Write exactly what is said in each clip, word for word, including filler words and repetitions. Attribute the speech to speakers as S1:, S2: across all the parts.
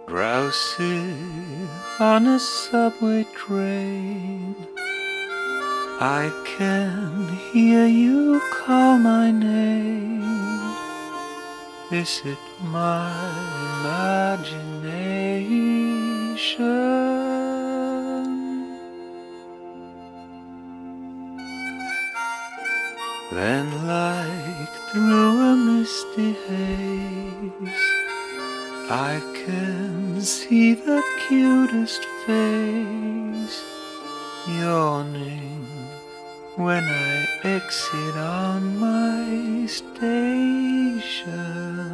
S1: Drowsy on a subway train, I can hear you call my name. Is it my imagination? Then, like through a misty haze, I can see the cutest face yawning when I exit on my station.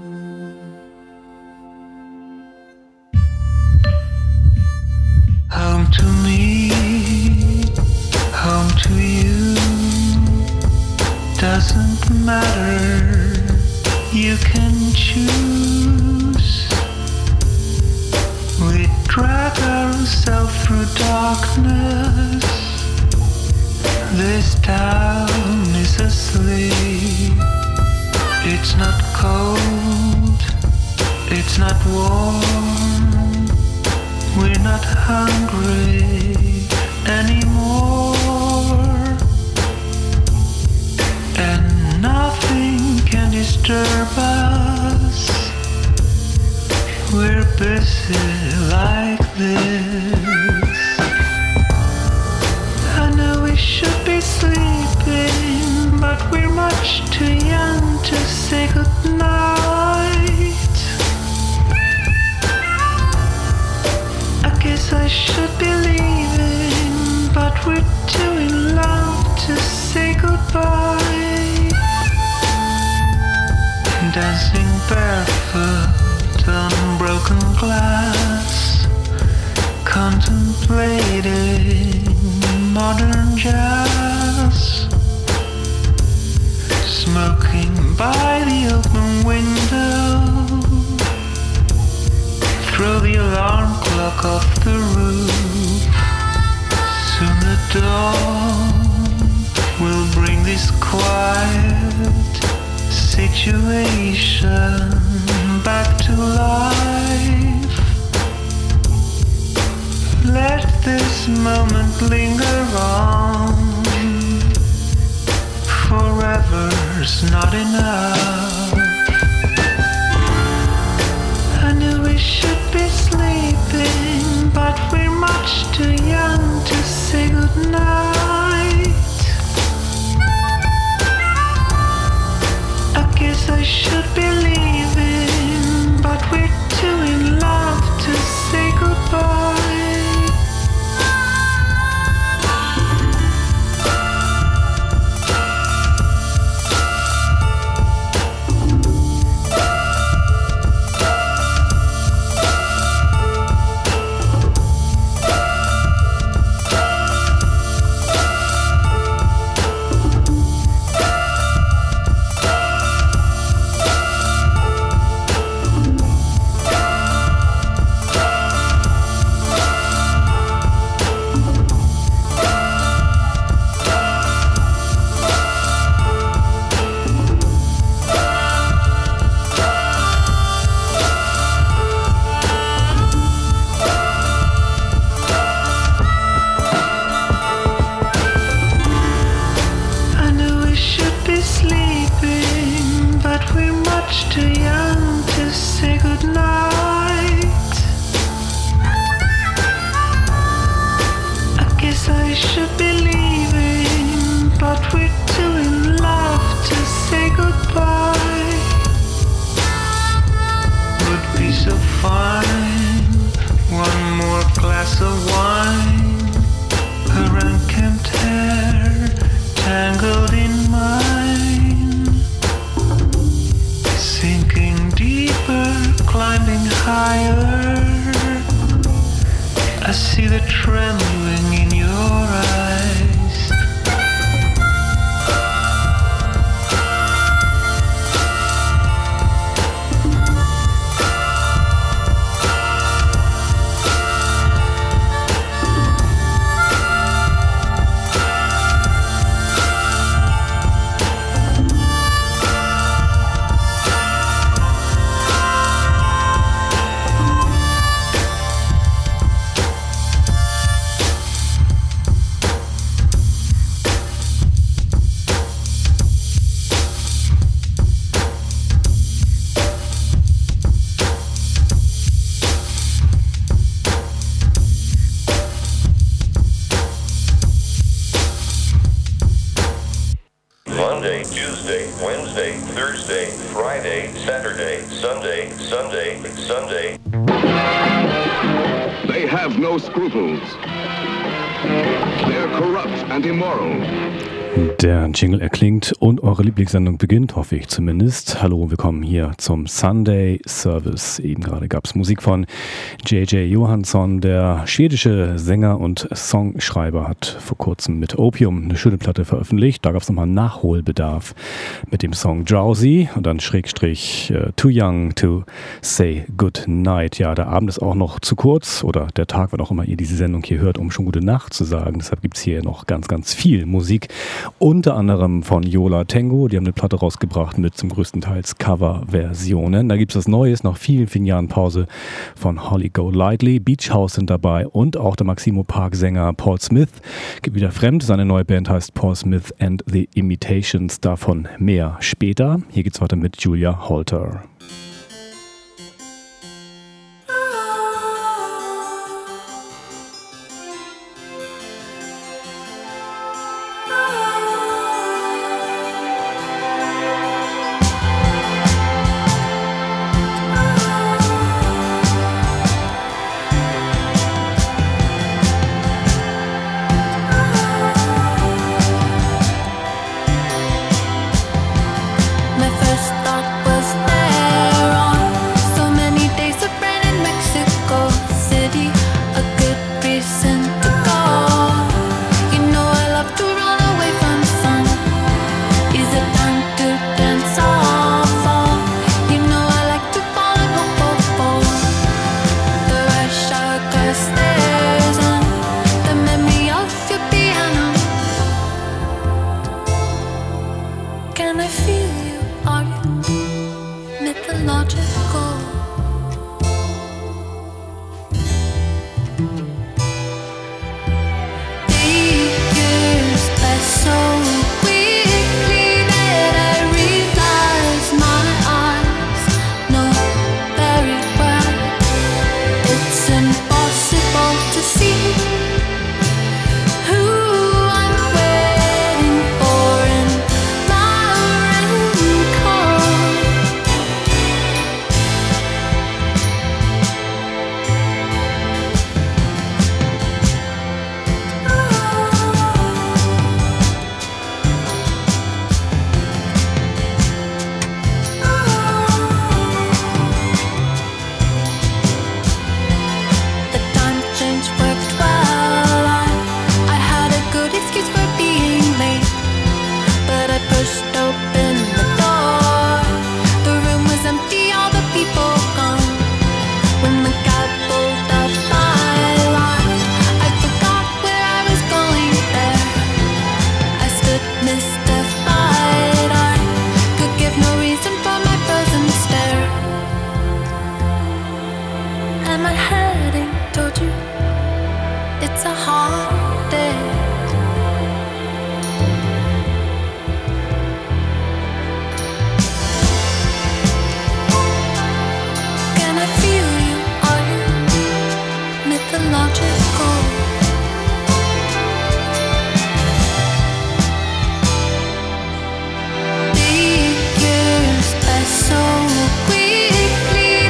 S1: Home to me, home to you, doesn't matter, you can choose. We drag ourselves through darkness. This town is asleep. It's not cold, it's not warm. We're not hungry anymore, and nothing can disturb us. We're busy like this. I know we should be sleeping, but we're much too young to say goodnight. I guess I should be leaving, but we're too in love to say goodbye. Dancing barefoot on broken glass, contemplating modern jazz, smoking by the open window. Throw the alarm clock off the roof. Soon the dawn will bring this quiet situation back to life. Let this moment linger on. Forever's not enough. I knew we should be sleeping, but we're much too young to say goodnight. I guess I should be leaving, but we're too in love to say goodbye.
S2: Sunday.
S3: They have no scruples. They're corrupt and immoral.
S4: Der Jingle erklingt und eure Lieblingssendung beginnt, hoffe ich zumindest. Hallo, willkommen hier zum Sunday Service. Eben gerade gab es Musik von J J Johansson. Der schwedische Sänger und Songschreiber hat vor kurzem mit Opium eine schöne Platte veröffentlicht. Da gab es nochmal Nachholbedarf mit dem Song Drowsy und dann Schrägstrich uh, Too Young to Say Good Night. Ja, der Abend ist auch noch zu kurz oder der Tag, wann auch immer ihr diese Sendung hier hört, um schon gute Nacht zu sagen. Deshalb gibt es hier noch ganz, ganz viel Musik. Unter anderem von Yola Tango, die haben eine Platte rausgebracht mit zum größten Teils Coverversionen. Da gibt es was Neues, nach vielen, vielen Jahren Pause von Holly Golightly. Beach House sind dabei und auch der Maximo Park-Sänger Paul Smith geht wieder fremd. Seine neue Band heißt Paul Smith and the Imitations, davon mehr später. Hier geht's weiter mit Julia Holter.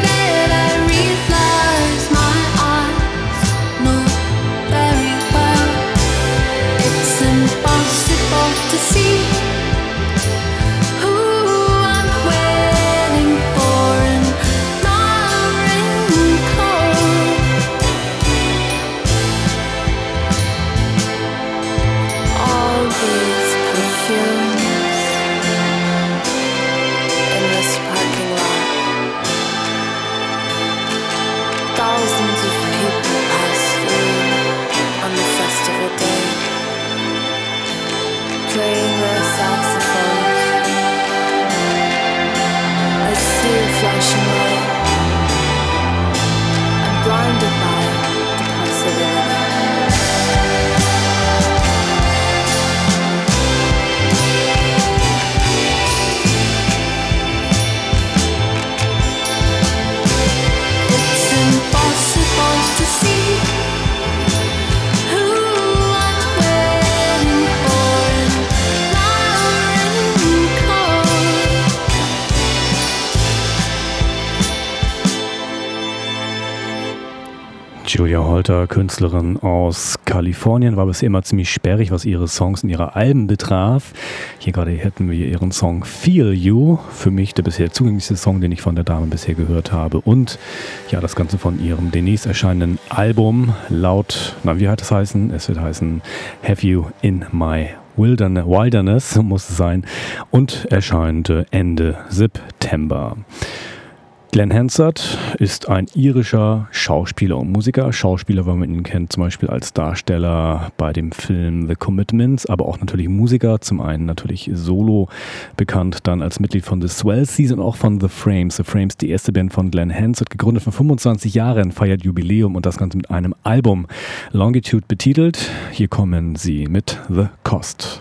S5: Very well.
S4: Julia Holter, Künstlerin aus Kalifornien, war bisher immer ziemlich sperrig, was ihre Songs und ihre Alben betraf. Hier gerade hätten wir ihren Song Feel You, für mich der bisher zugänglichste Song, den ich von der Dame bisher gehört habe. Und ja, das Ganze von ihrem demnächst erscheinenden Album laut, na wie hat es heißen? Es wird heißen Have You in My Wilderness, Wilderness muss es sein, und erscheint Ende September. Glenn Hansard ist ein irischer Schauspieler und Musiker. Schauspieler, weil man ihn kennt, zum Beispiel als Darsteller bei dem Film The Commitments, aber auch natürlich Musiker. Zum einen natürlich solo bekannt, dann als Mitglied von The Swell Season und auch von The Frames. The Frames, die erste Band von Glenn Hansard, gegründet vor fünfundzwanzig Jahren, feiert Jubiläum und das Ganze mit einem Album Longitude betitelt. Hier kommen sie mit The Cost.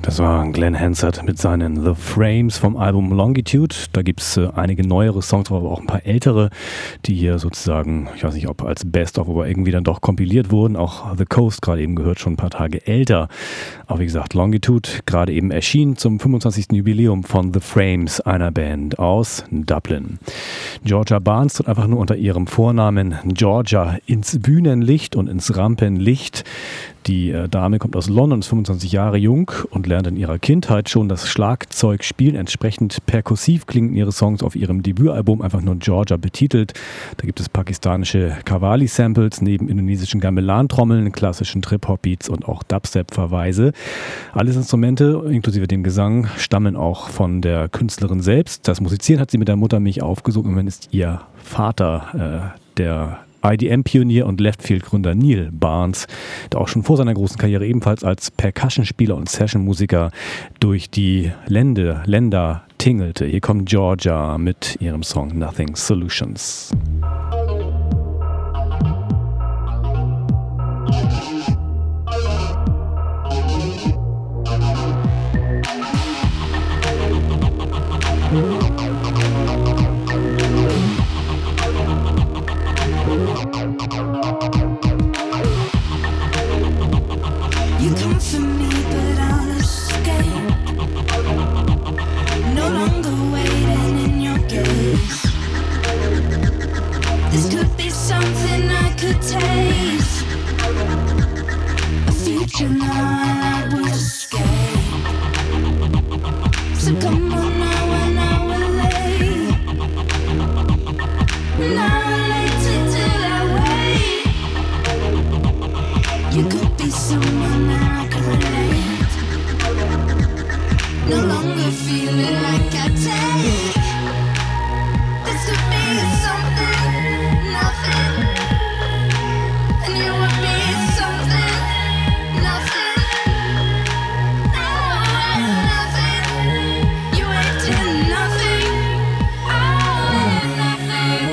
S4: Das war Glenn Hansard mit seinen The Frames vom Album Longitude. Da gibt es äh, einige neuere Songs, aber auch ein paar ältere, die hier sozusagen, ich weiß nicht, ob als Best-of, aber irgendwie dann doch kompiliert wurden. Auch The Coast, gerade eben gehört, schon ein paar Tage älter. Aber wie gesagt, Longitude, gerade eben erschienen zum fünfundzwanzigsten Jubiläum von The Frames, einer Band aus Dublin. Georgia Barnes tritt einfach nur unter ihrem Vornamen Georgia ins Bühnenlicht und ins Rampenlicht. Die äh, Dame kommt aus London, ist fünfundzwanzig Jahre jung und lernt in ihrer Kindheit schon das Schlagzeug spielen. Entsprechend perkussiv klingen ihre Songs auf ihrem Debütalbum einfach nur Georgia betitelt. Da gibt es pakistanische Qawwali-Samples neben indonesischen Gamelan-Trommeln, klassischen Trip-Hop-Beats und auch Dubstep-Verweise. Alle Instrumente, inklusive dem Gesang, stammen auch von der Künstlerin selbst. Das Musizieren hat sie mit der Muttermilch aufgesogen und ist ihr Vater, äh, der I D M-Pionier und Leftfield-Gründer Neil Barnes, der auch schon vor seiner großen Karriere ebenfalls als Percussion-Spieler und Session-Musiker durch die Länder, Länder tingelte. Hier kommt Georgia mit ihrem Song Nothing Solutions.
S2: You come for me, but I'll escape. No longer waiting in your gaze. This could be something I could taste. A future now I would escape. So come on now and I will lay. Now I wait until I wait. You could be someone that I could relate. No longer feeling like I take. This could be something, nothing. And you would be something, nothing. No, nothing. You ain't did nothing. Oh, nothing.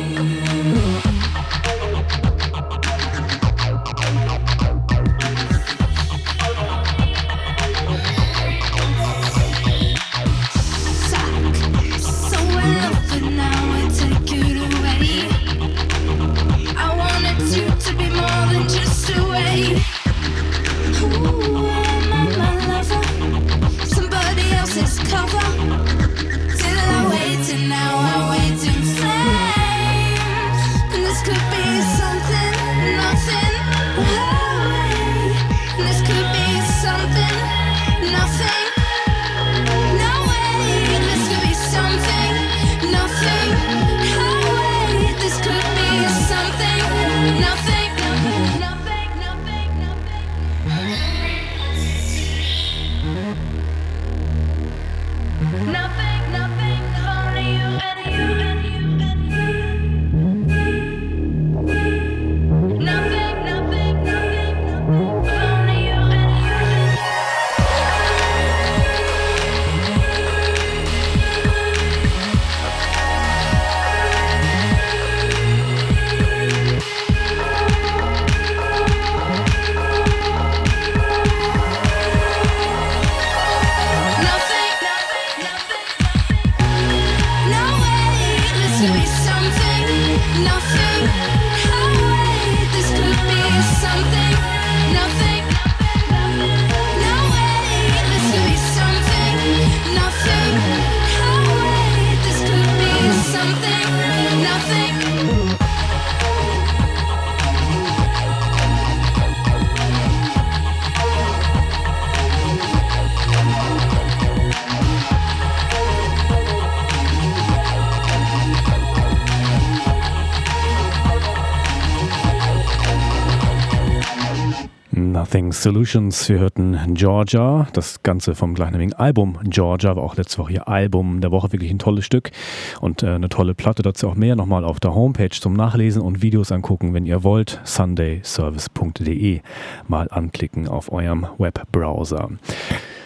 S4: Nothing Solutions. Wir hörten Georgia, das Ganze vom gleichnamigen Album Georgia, war auch letzte Woche ihr Album der Woche, wirklich ein tolles Stück und äh, eine tolle Platte. Dazu auch mehr nochmal auf der Homepage zum Nachlesen und Videos angucken, wenn ihr wollt. sunday service punkt de mal anklicken auf eurem Webbrowser.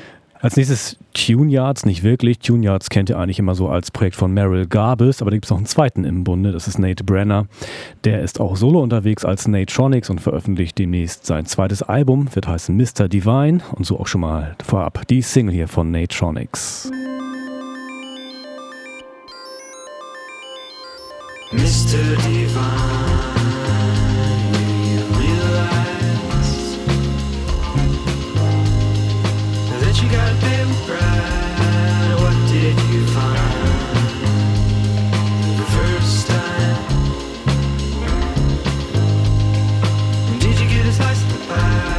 S4: Als nächstes Tune Yards, nicht wirklich. Tune Yards kennt ihr eigentlich immer so als Projekt von Merrill Garbus, aber da gibt es noch einen zweiten im Bunde, das ist Nate Brenner. Der ist auch solo unterwegs als Natronics und veröffentlicht demnächst sein zweites Album, wird heißen Mister Divine und so auch schon mal vorab die Single hier von Natronics.
S1: Mister Divine, you realize that you got a big bride. What did you find the first time? Did you get a slice of the pie?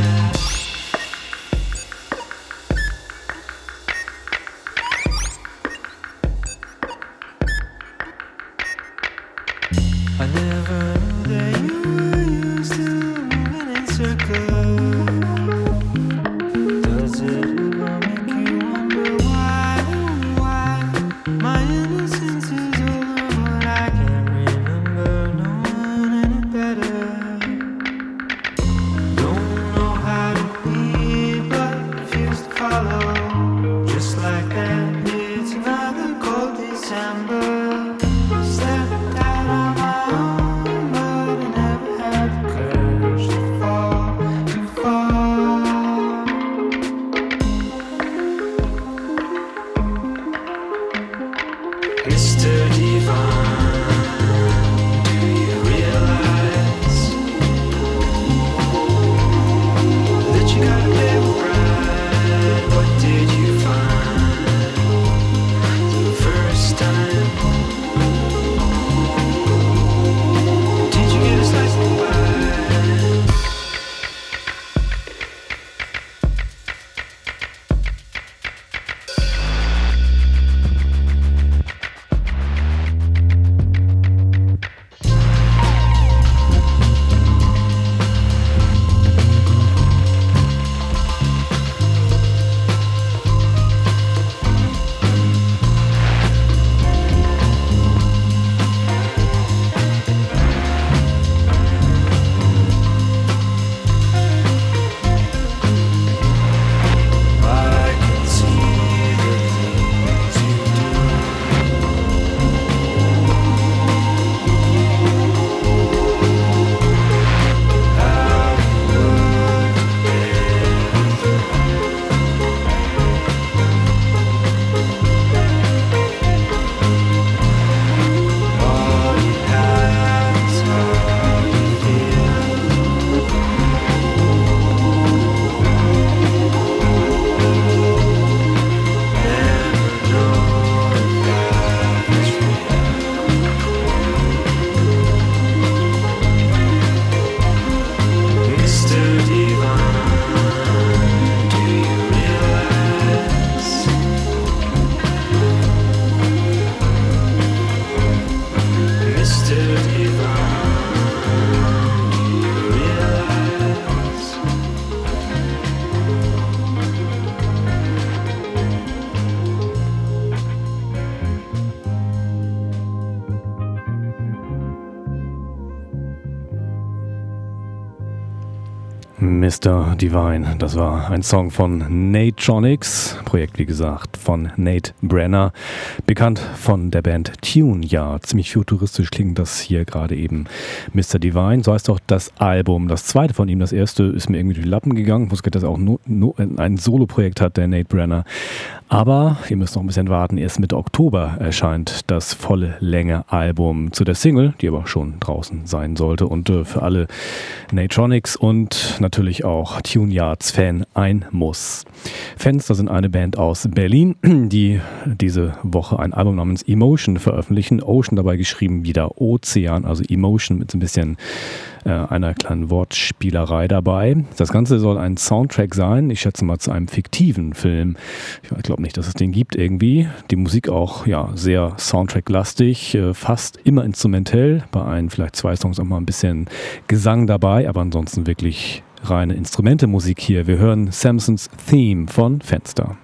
S1: I never knew that you used to move in circles. Does it ever make you wonder why, why my innocence is over, but I can't remember knowing any better. Don't know how to lead, but refuse to follow. Just like that, it's another cold December. Stepped out on my own, but I never had the courage to fall, to fall. Mister Divine, do you realize that you got a little bride? What did you find the first time? Did you get a slice of the pie? I can see the things you do. How you work together. All you have is how you feel. Never know if love is real. Mister Divine, do you realize? Mister Divine, do you realize?
S4: Mister Divine, das war ein Song von Natronics, Projekt wie gesagt von Nate Brenner, bekannt von der Band Tune Yard. Ziemlich futuristisch klingt das hier gerade eben. Mister Divine, so heißt auch das Album. Das zweite von ihm, das erste, ist mir irgendwie durch die Lappen gegangen. Ich wusste, dass er auch no, no, ein Solo-Projekt hat, der Nate Brenner. Aber ihr müsst noch ein bisschen warten, erst Mitte Oktober erscheint das volle Länge-Album zu der Single, die aber schon draußen sein sollte und äh, für alle Natronics und natürlich auch Tune Yards Fan ein Muss. Fenster sind eine Band aus Berlin, die diese Woche ein Album namens Emotion veröffentlichen. Ocean dabei geschrieben wieder Ozean, also Emotion mit so ein bisschen äh, einer kleinen Wortspielerei dabei. Das Ganze soll ein Soundtrack sein, ich schätze mal zu einem fiktiven Film. Ich glaube nicht, dass es den gibt irgendwie. Die Musik auch ja sehr Soundtrack-lastig, äh, fast immer instrumentell. Bei ein, vielleicht zwei Songs auch mal ein bisschen Gesang dabei, aber ansonsten wirklich reine Instrumente-Musik hier. Wir hören Samsons Theme von Fenster.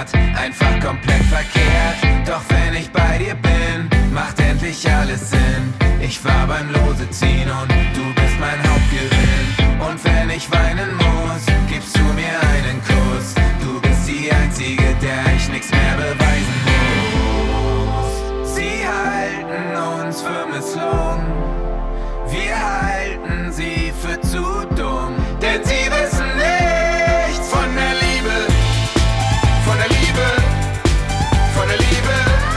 S5: verkehrt, einfach komplett verkehrt. Doch wenn ich bei dir bin, macht endlich alles Sinn. Ich war beim Lose ziehen und du bist mein Hauptgewinn. Und wenn ich weinen muss, gibst du mir einen Kuss. Du bist die Einzige, der ich nichts mehr beweisen muss. Sie halten uns für misslungen, wir halten sie für zu dumm, denn sie wissen nichts von der Liebe, von der Liebe, von der Liebe,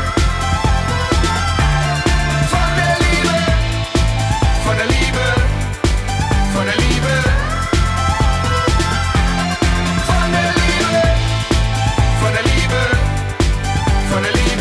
S5: von der Liebe, von der Liebe, von der Liebe, von der Liebe, von der Liebe, von der Liebe, von der Liebe.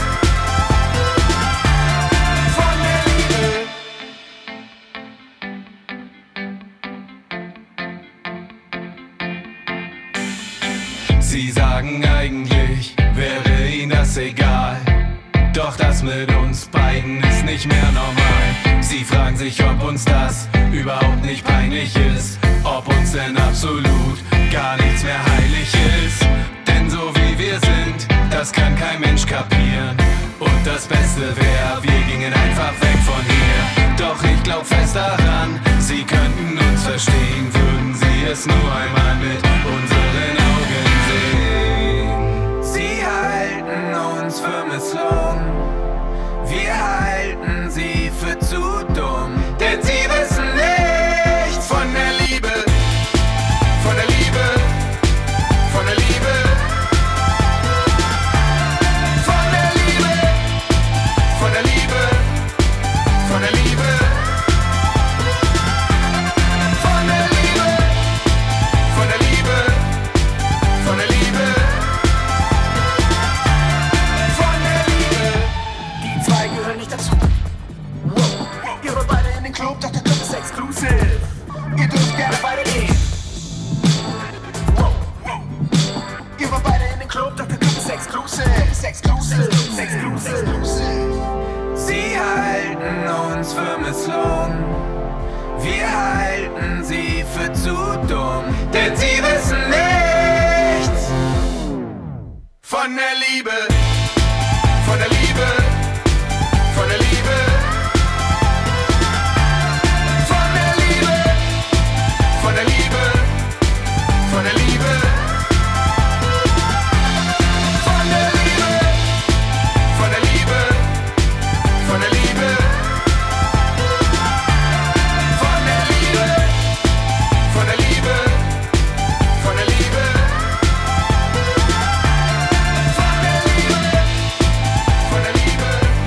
S5: Sie sagen eigentlich, wäre ihnen das egal. Doch das mit uns beiden ist nicht mehr normal. Sie fragen sich, ob uns das überhaupt nicht peinlich ist. Ob uns denn absolut gar nichts mehr heilig ist. Denn so wie wir sind, das kann kein Mensch kapieren. Und das Beste wäre, wir gingen einfach weg von hier. Doch ich glaub fest daran, sie könnten uns verstehen, würden sie es nur einmal mit unseren Augen sehen. Sie halten uns für misslungen, wir halten sie für zu dumm, denn sie wissen nichts von der Liebe, von der Liebe, von der Liebe, von der Liebe, von der Liebe, von der Liebe, von der Liebe, von der Liebe, von der Liebe, von der Liebe. Die zwei gehören nicht dazu. Wow. Ihr wollt beide in den Club, doch der Club ist exclusive. Ihr dürft gerne beide gehen. Wow. Ihr wollt beide in den Club, doch der Club ist exclusive. Ist exclusive, ist exclusive. Sie halten uns für misslungen, wir halten sie für zu dumm, denn sie wissen nichts von der Liebe, von der Liebe, von der Liebe, von der Liebe, von der Liebe, von der Liebe, von der Liebe, von der Liebe, von der Liebe, von der Liebe, von der Liebe, von der Liebe, von der Liebe, von der Liebe.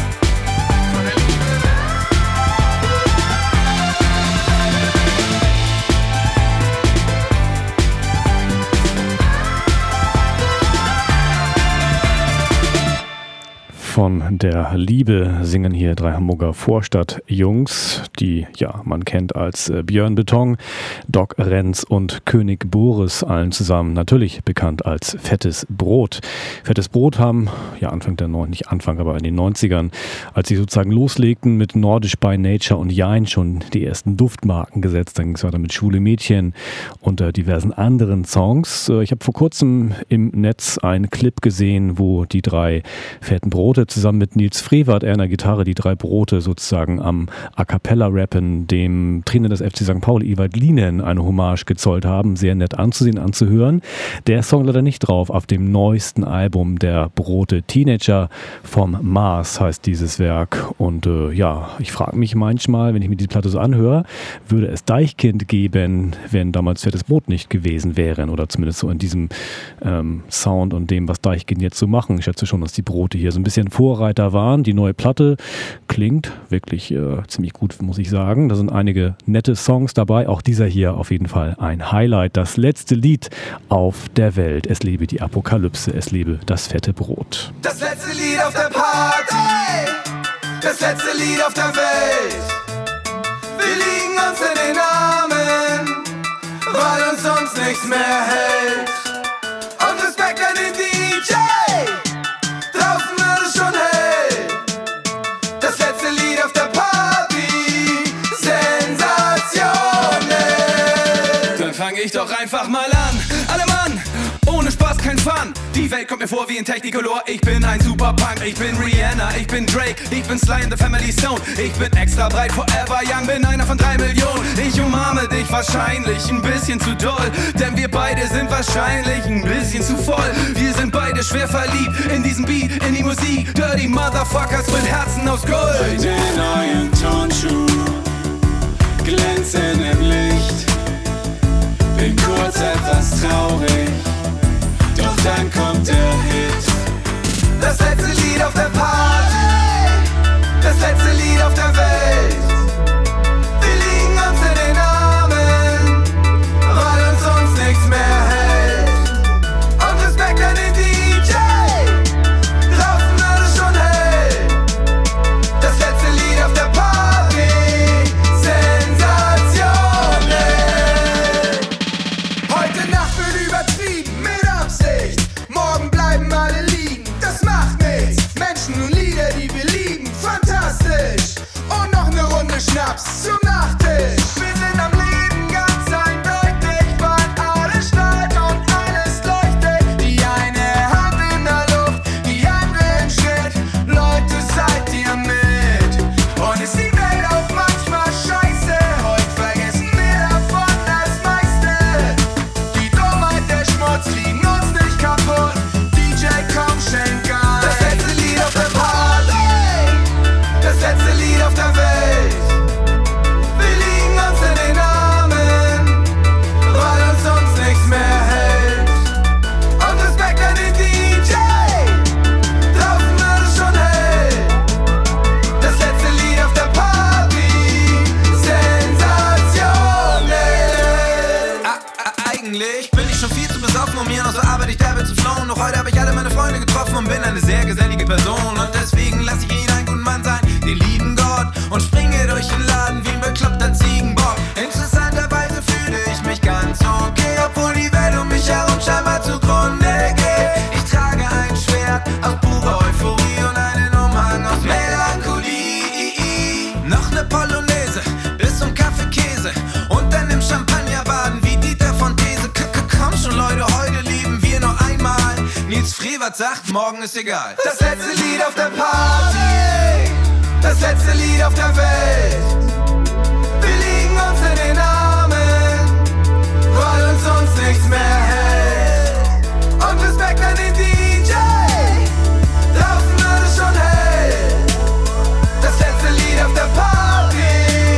S4: Von der Liebe singen hier drei Hamburger Vorstadtjungs, die ja man kennt als äh, Björn Beton, Doc Renz und König Boris, allen zusammen natürlich bekannt als Fettes Brot. Fettes Brot haben ja Anfang der neun, nicht Anfang, aber in den neunzigern, als sie sozusagen loslegten mit Nordisch by Nature und Jein schon die ersten Duftmarken gesetzt. Dann ging es weiter mit Schwule Mädchen und äh, diversen anderen Songs. Äh, ich habe vor kurzem im Netz einen Clip gesehen, wo die drei Fetten Brote zusammen mit Nils Frevert, er an der Gitarre, die drei Brote sozusagen am A Cappella rappen, dem Trainer des F C Sankt Pauli, Ewald Lienen, eine Hommage gezollt haben. Sehr nett anzusehen, anzuhören. Der Song leider nicht drauf auf dem neuesten Album der Brote. Teenager vom Mars heißt dieses Werk. Und äh, ja, ich frage mich manchmal, wenn ich mir die Platte so anhöre, würde es Deichkind geben, wenn damals Fettes Brot nicht gewesen wären, oder zumindest so in diesem ähm, Sound und dem, was Deichkind jetzt so machen. Ich schätze schon, dass die Brote hier so ein bisschen Vorreiter waren. Die neue Platte klingt wirklich äh, ziemlich gut, muss ich sagen. Da sind einige nette Songs dabei. Auch dieser hier auf jeden Fall ein Highlight. Das letzte Lied auf der Welt. Es lebe die Apokalypse. Es lebe das fette Brot.
S5: Das letzte Lied auf der Party, das letzte Lied auf der Welt. Wir liegen uns in den Armen, weil uns sonst nichts mehr hält. Und Respekt an den D J, draußen wird es schon hell. Das letzte Lied auf der Party, sensationell. Dann fang ich doch einfach mal an. Alle Mann, ohne Spaß kein Fun. Die Welt kommt mir vor wie ein Technicolor. Ich bin ein Superpunk, ich bin Rihanna, ich bin Drake, ich bin Sly and the Family Stone. Ich bin extra breit, forever young, bin einer von drei Millionen. Ich umarme dich wahrscheinlich ein bisschen zu doll, denn wir beide sind wahrscheinlich ein bisschen zu voll. Wir sind beide schwer verliebt in diesen Beat, in die Musik. Dirty Motherfuckers mit Herzen aus Gold.
S6: Bei den neuen Turnschuhen glänzen im Licht. Bin kurz etwas traurig, doch dann kommt der Hit.
S5: Das letzte Lied auf der Party, das letzte Lied auf der Welt. Wir liegen uns in den Armen, weil uns sonst nichts mehr hält. Und Respekt an den D J, draußen wird es schon hell. Das letzte Lied auf der Party, sensationell. Heute Nacht wird übertrieben, mit Absicht. Morgen bleiben alle liegen, das macht nichts. Menschen und Lieder, die wir lieben, fantastisch. Und noch eine Runde Schnaps zum Nachtisch. Wir sind am Leben ganz eindeutig, weil alles strahlt und alles leuchtet. Die eine Hand in der Luft, die andere im Schritt. Leute, seid ihr mit? Und ist die Welt auch manchmal scheiße? Heute vergessen wir davon das meiste. Die Dummheit, der Schmutz liegen uns nicht kaputt. D J, komm, schenk ein. Das letzte Lied auf der Party, das letzte Lied auf der Welt. Wir liegen uns in den Armen, weil uns sonst nichts mehr hält. Und Respekt an den D J, draußen wird es schon hell. Das letzte Lied auf der Party, sensationell. Ah, ah, eigentlich bin ich schon viel zu besoffen, um hier noch so arbeite ich derbe zu flowen. Doch heute habe ich alle meine Freunde getroffen und bin eine sehr gesellige Person. Und deswegen lasse ich ihn einen guten Mann sein, den lieben Gott, und springe durch den Laden wie ein bekloppter Ziegenbock. Interessanterweise fühle ich mich ganz okay, obwohl die Welt um mich herum scheinbar zugrunde geht. Ich trage ein Schwert aus purer Euphorie und einen Umhang aus Melancholie. Noch ne Polonaise bis zum Kaffeekäse und dann im Champagner baden wie Dieter von These. Komm schon Leute, heute lieben wir noch einmal. Nils Frevert sagt, morgen ist egal. Das letzte Lied auf der Party, das letzte Lied auf der Welt. Wir liegen uns in den Armen, weil uns sonst nichts mehr hält. Und Respekt an den D J, draußen wird es schon hell. Das letzte Lied auf der Party,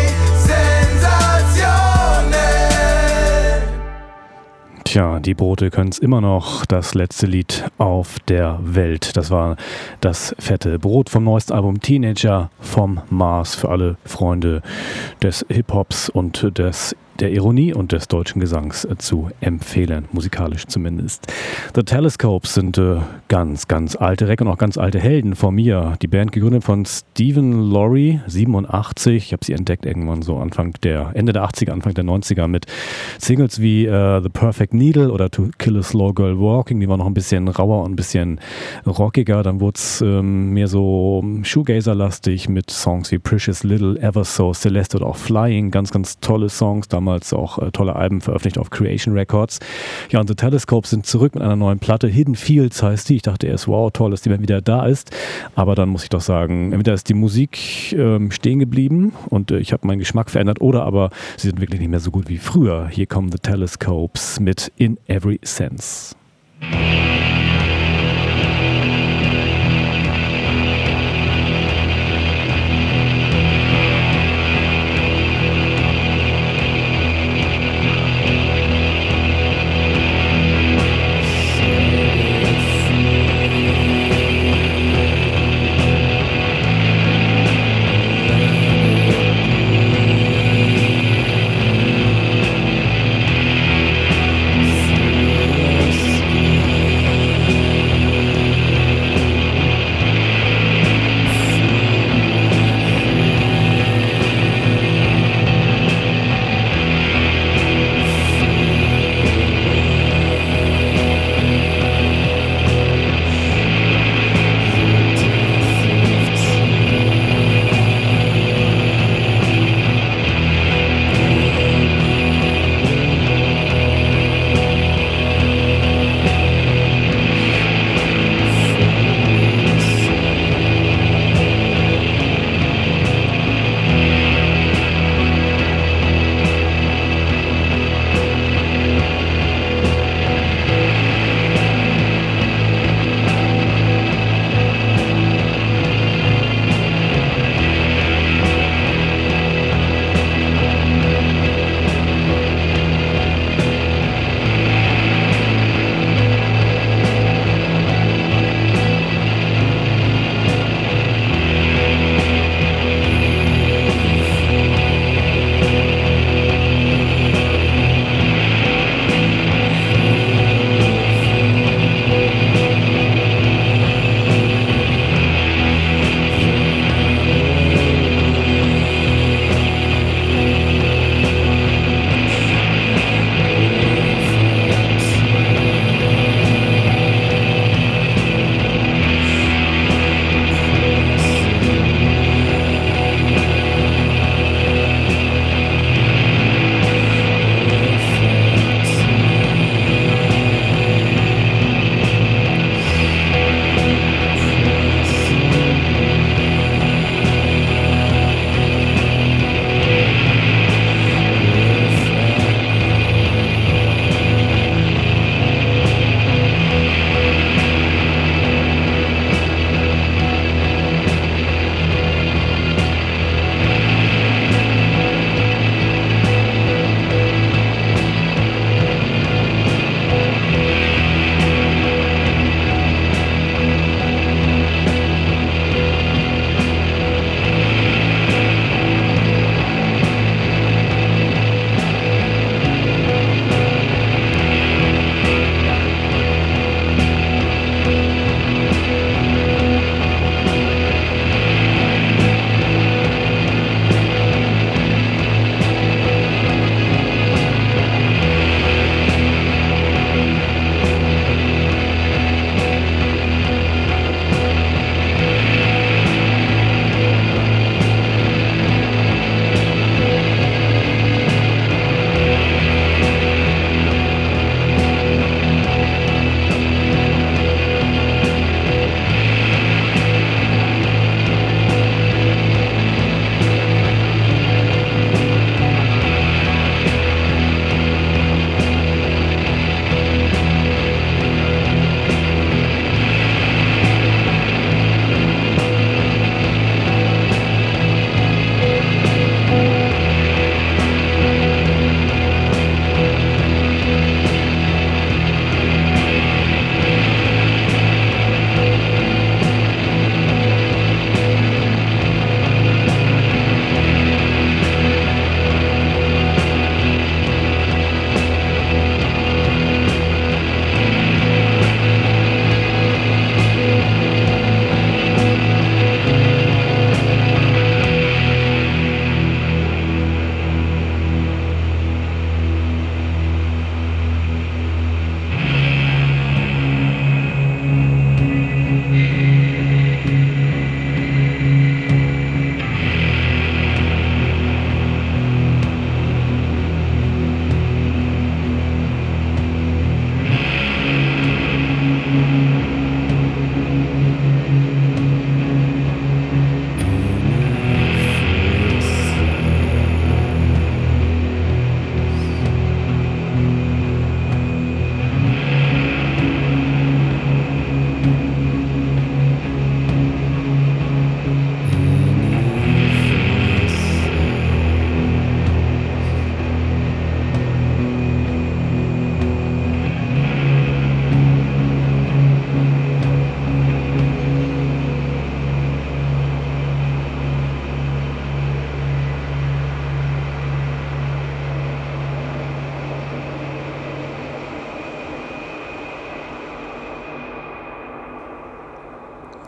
S5: sensationell.
S4: Tja, die Brote können es immer noch. Das letzte Lied auf der Welt. Das war das fette Brot vom neuesten Album Teenager vom Mars, für alle Freunde des Hip-Hops und des der Ironie und des deutschen Gesangs äh, zu empfehlen, musikalisch zumindest. The Telescopes sind äh, ganz, ganz alte Reck und auch ganz alte Helden von mir. Die Band gegründet von Stephen Laurie, siebenundachtzig. Ich habe sie entdeckt irgendwann so Anfang der, Ende der achtziger, Anfang der neunziger mit Singles wie äh, The Perfect Needle oder To Kill a Slow Girl Walking. Die waren noch ein bisschen rauer und ein bisschen rockiger. Dann wurde es ähm, mehr so Shoegazer-lastig mit Songs wie Precious Little, Ever So, Celeste oder auch Flying. Ganz, ganz tolle Songs. Damals auch äh, tolle Alben veröffentlicht auf Creation Records. Ja, und The Telescopes sind zurück mit einer neuen Platte. Hidden Fields heißt die. Ich dachte erst, wow, toll, dass die Band wieder da ist. Aber dann muss ich doch sagen, entweder ist die Musik ähm, stehen geblieben und äh, ich habe meinen Geschmack verändert, oder aber sie sind wirklich nicht mehr so gut wie früher. Hier kommen The Telescopes mit In Every Sense.
S6: Yes.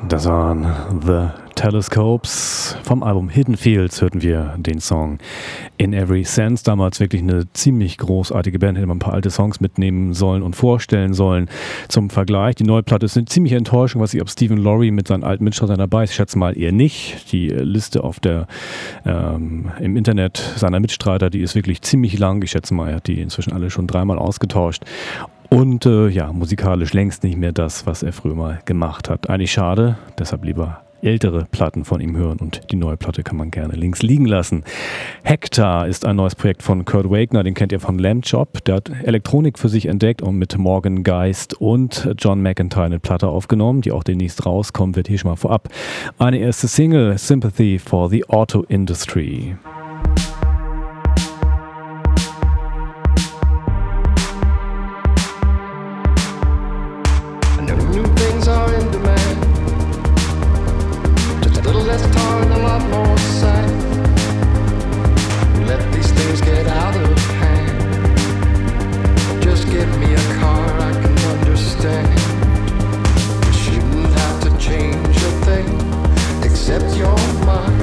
S4: Das waren The Telescopes. Vom Album Hidden Fields hörten wir den Song In Every Sense. Damals wirklich eine ziemlich großartige Band. Hätte man ein paar alte Songs mitnehmen sollen und vorstellen sollen. Zum Vergleich, die neue Platte ist eine ziemliche Enttäuschung, was ich ob Stephen Lowry mit seinen alten Mitstreitern dabei ist. Ich schätze mal eher nicht. Die Liste auf der ähm, im Internet seiner Mitstreiter, die ist wirklich ziemlich lang. Ich schätze mal, er hat die inzwischen alle schon dreimal ausgetauscht. Und äh, ja, musikalisch längst nicht mehr das, was er früher mal gemacht hat. Eigentlich schade, deshalb lieber ältere Platten von ihm hören und die neue Platte kann man gerne links liegen lassen. Hector ist ein neues Projekt von Kurt Wagner, den kennt ihr von Lamb Chop. Der hat Elektronik für sich entdeckt und mit Morgan Geist und John McIntyre eine Platte aufgenommen, die auch demnächst rauskommen wird. Hier schon mal vorab eine erste Single, Sympathy for the Auto Industry.
S7: Except your mind.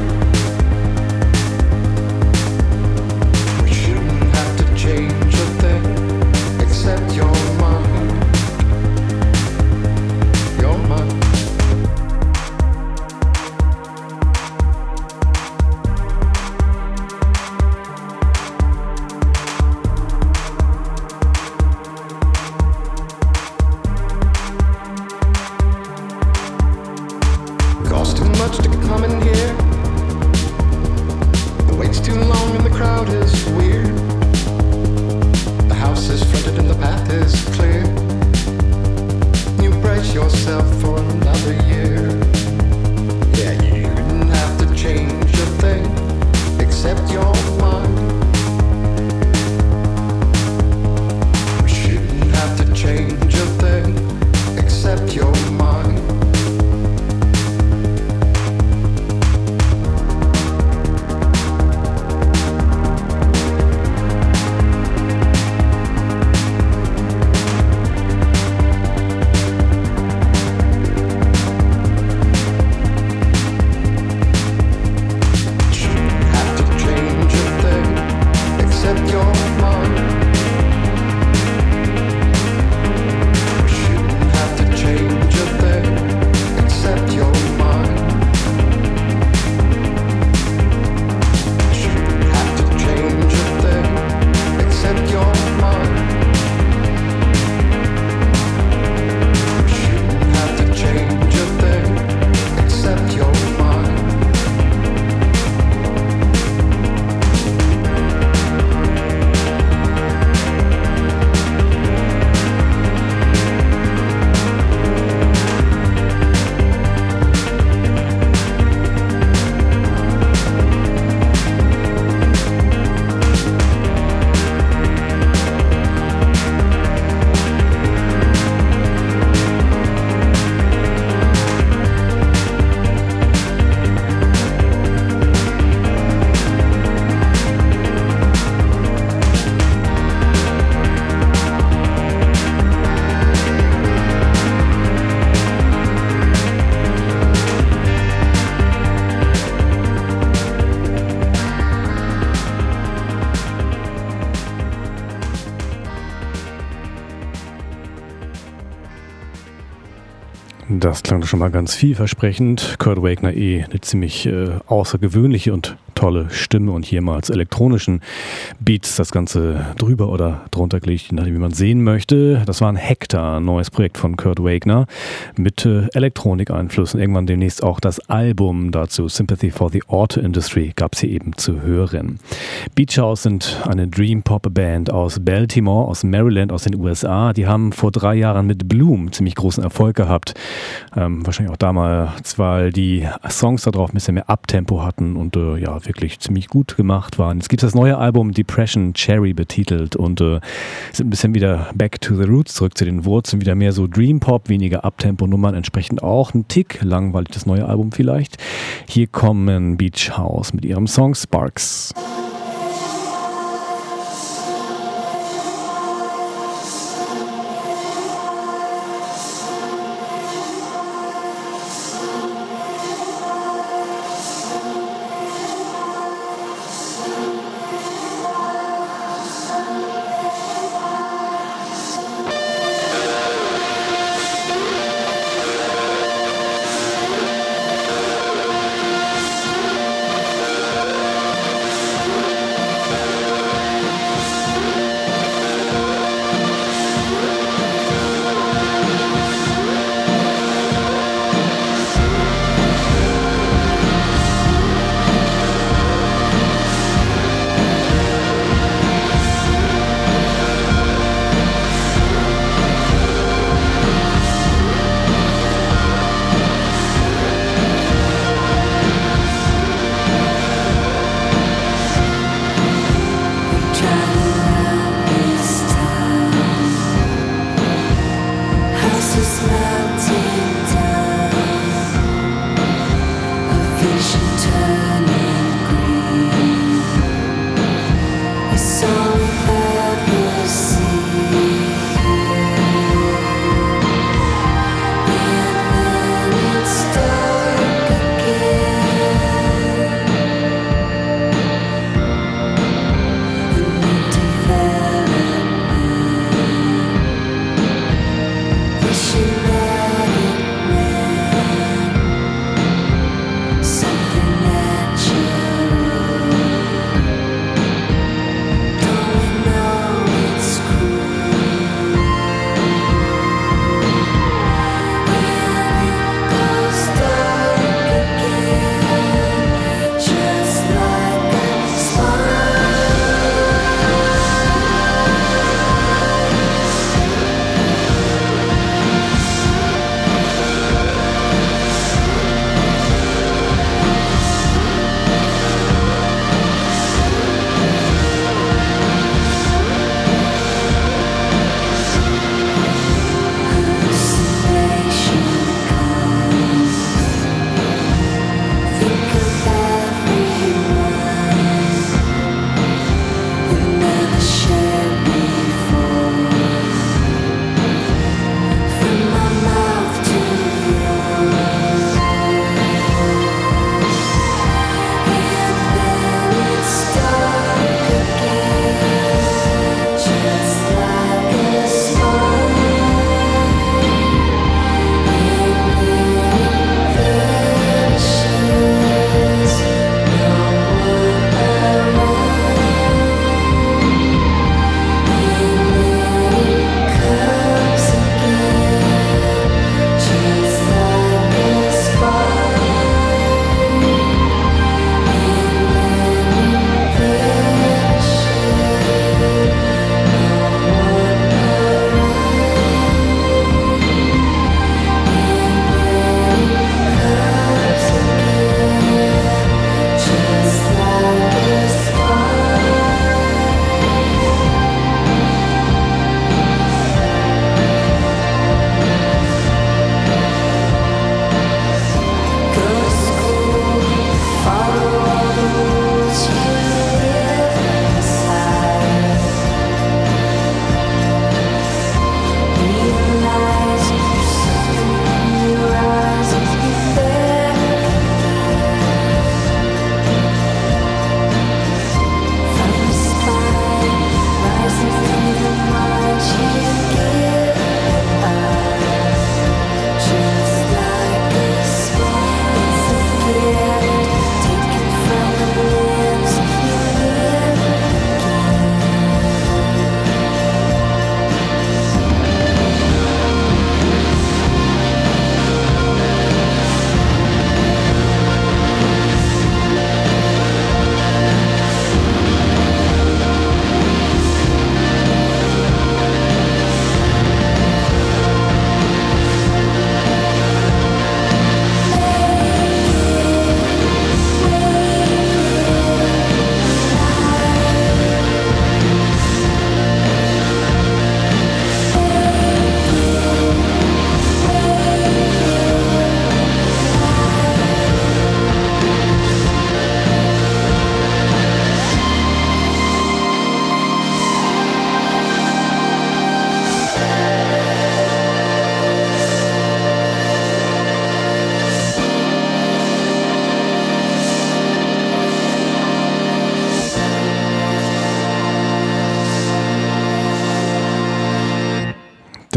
S4: Das klang doch schon mal ganz vielversprechend. Kurt Wagner eh eine ziemlich äh, außergewöhnliche und tolle Stimme und hier mal als elektronischen Beats das Ganze drüber oder drunter gelegt, je nachdem wie man sehen möchte. Das war ein Hector, ein neues Projekt von Kurt Wagner mit äh, Elektronikeinflüssen. Irgendwann demnächst auch das Album dazu, Sympathy for the Auto Industry, gab es hier eben zu hören. Beach House sind eine Dream-Pop-Band aus Baltimore, aus Maryland, aus den U S A. Die haben vor drei Jahren mit Bloom ziemlich großen Erfolg gehabt. Ähm, wahrscheinlich auch damals, weil die Songs da drauf ein bisschen mehr Abtempo hatten und äh, ja, wirklich ziemlich gut gemacht waren. Jetzt gibt es das neue Album Depression Cherry betitelt und äh, sind ein bisschen wieder back to the roots, zurück zu den Wurzeln, wieder mehr so Dream Pop, weniger Abtempo-Nummern, entsprechend auch ein Tick langweilig das neue Album vielleicht. Hier kommen Beach House mit ihrem Song Sparks.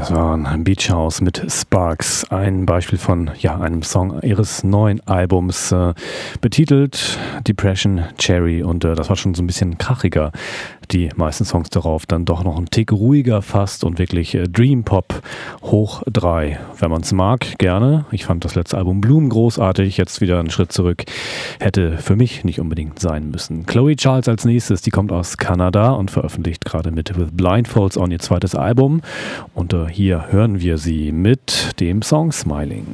S4: Das waren Beach House mit Sparks, ein Beispiel von ja, einem Song ihres neuen Albums, äh, betitelt Depression Cherry, und äh, das war schon so ein bisschen krachiger. Die meisten Songs darauf dann doch noch ein Tick ruhiger fast und wirklich äh, Dream Pop hoch drei. Wenn man es mag, gerne. Ich fand das letzte Album Bloom großartig, jetzt wieder einen Schritt zurück. Hätte für mich nicht unbedingt sein müssen. Chloe Charles als nächstes, die kommt aus Kanada und veröffentlicht gerade mit With Blindfolds On ihr zweites Album. Und äh, hier hören wir sie mit dem Song Smiling.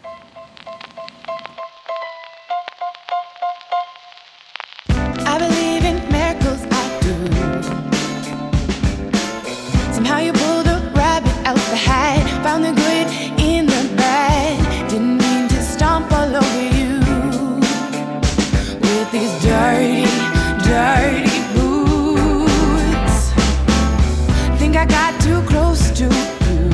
S2: I believe in miracles, I do. Somehow you pulled a rabbit out the hat, found the good in the bad. Didn't mean to stomp all over you with these dirty, dirty boots. Think I got too close to you.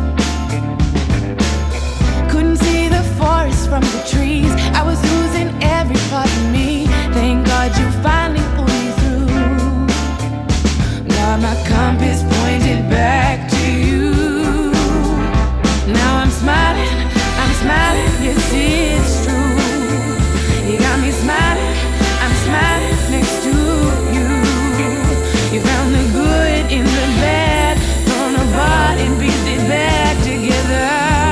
S2: Couldn't see the forest from the trees. I was losing every part of me. Thank God you finally pulled me through. Got my compass pointed back to you. Now I'm smiling, I'm smiling, yes it's true. You got me smiling, I'm smiling next to you. You found the good in the bad, torn apart and pieced it back together.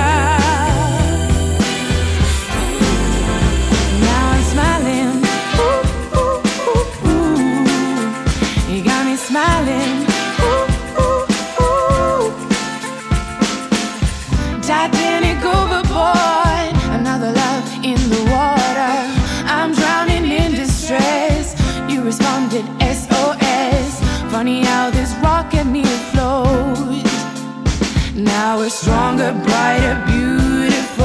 S2: Now I'm smiling. Smiling, ooh, ooh, ooh. Titanic overboard, another love in the water. I'm drowning in distress. You responded S O S. Funny how this rock kept me afloat. Now we're stronger, brighter, beautiful.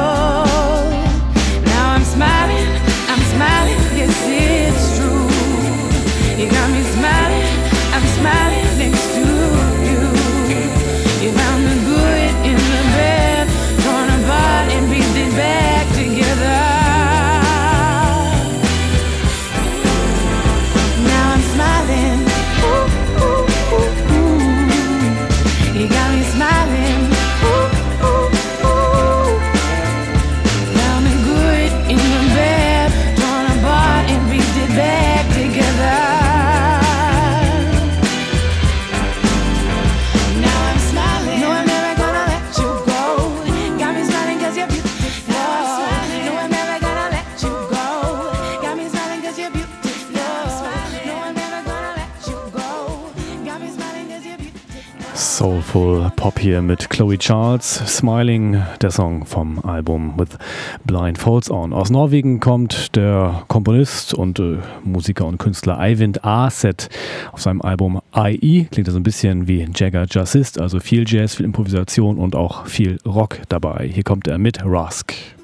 S2: Now I'm smiling, I'm smiling, yes it's true. You got me smiling, I'm smiling next to you. You found the good in the bad, torn apart and pieced it back together. Now I'm smiling, ooh, ooh, ooh, ooh. You got me smiling, ooh, ooh, ooh. Found the good in the bad, torn apart and pieced it back together.
S4: Soulful Pop hier mit Chloe Charles, Smiling, der Song vom Album With Blindfolds On. Aus Norwegen kommt der Komponist und äh, Musiker und Künstler Eivind Aaset. Auf seinem Album I E klingt er so ein bisschen wie Jagger Jazzist, also viel Jazz, viel Improvisation und auch viel Rock dabei. Hier kommt er mit Rusk.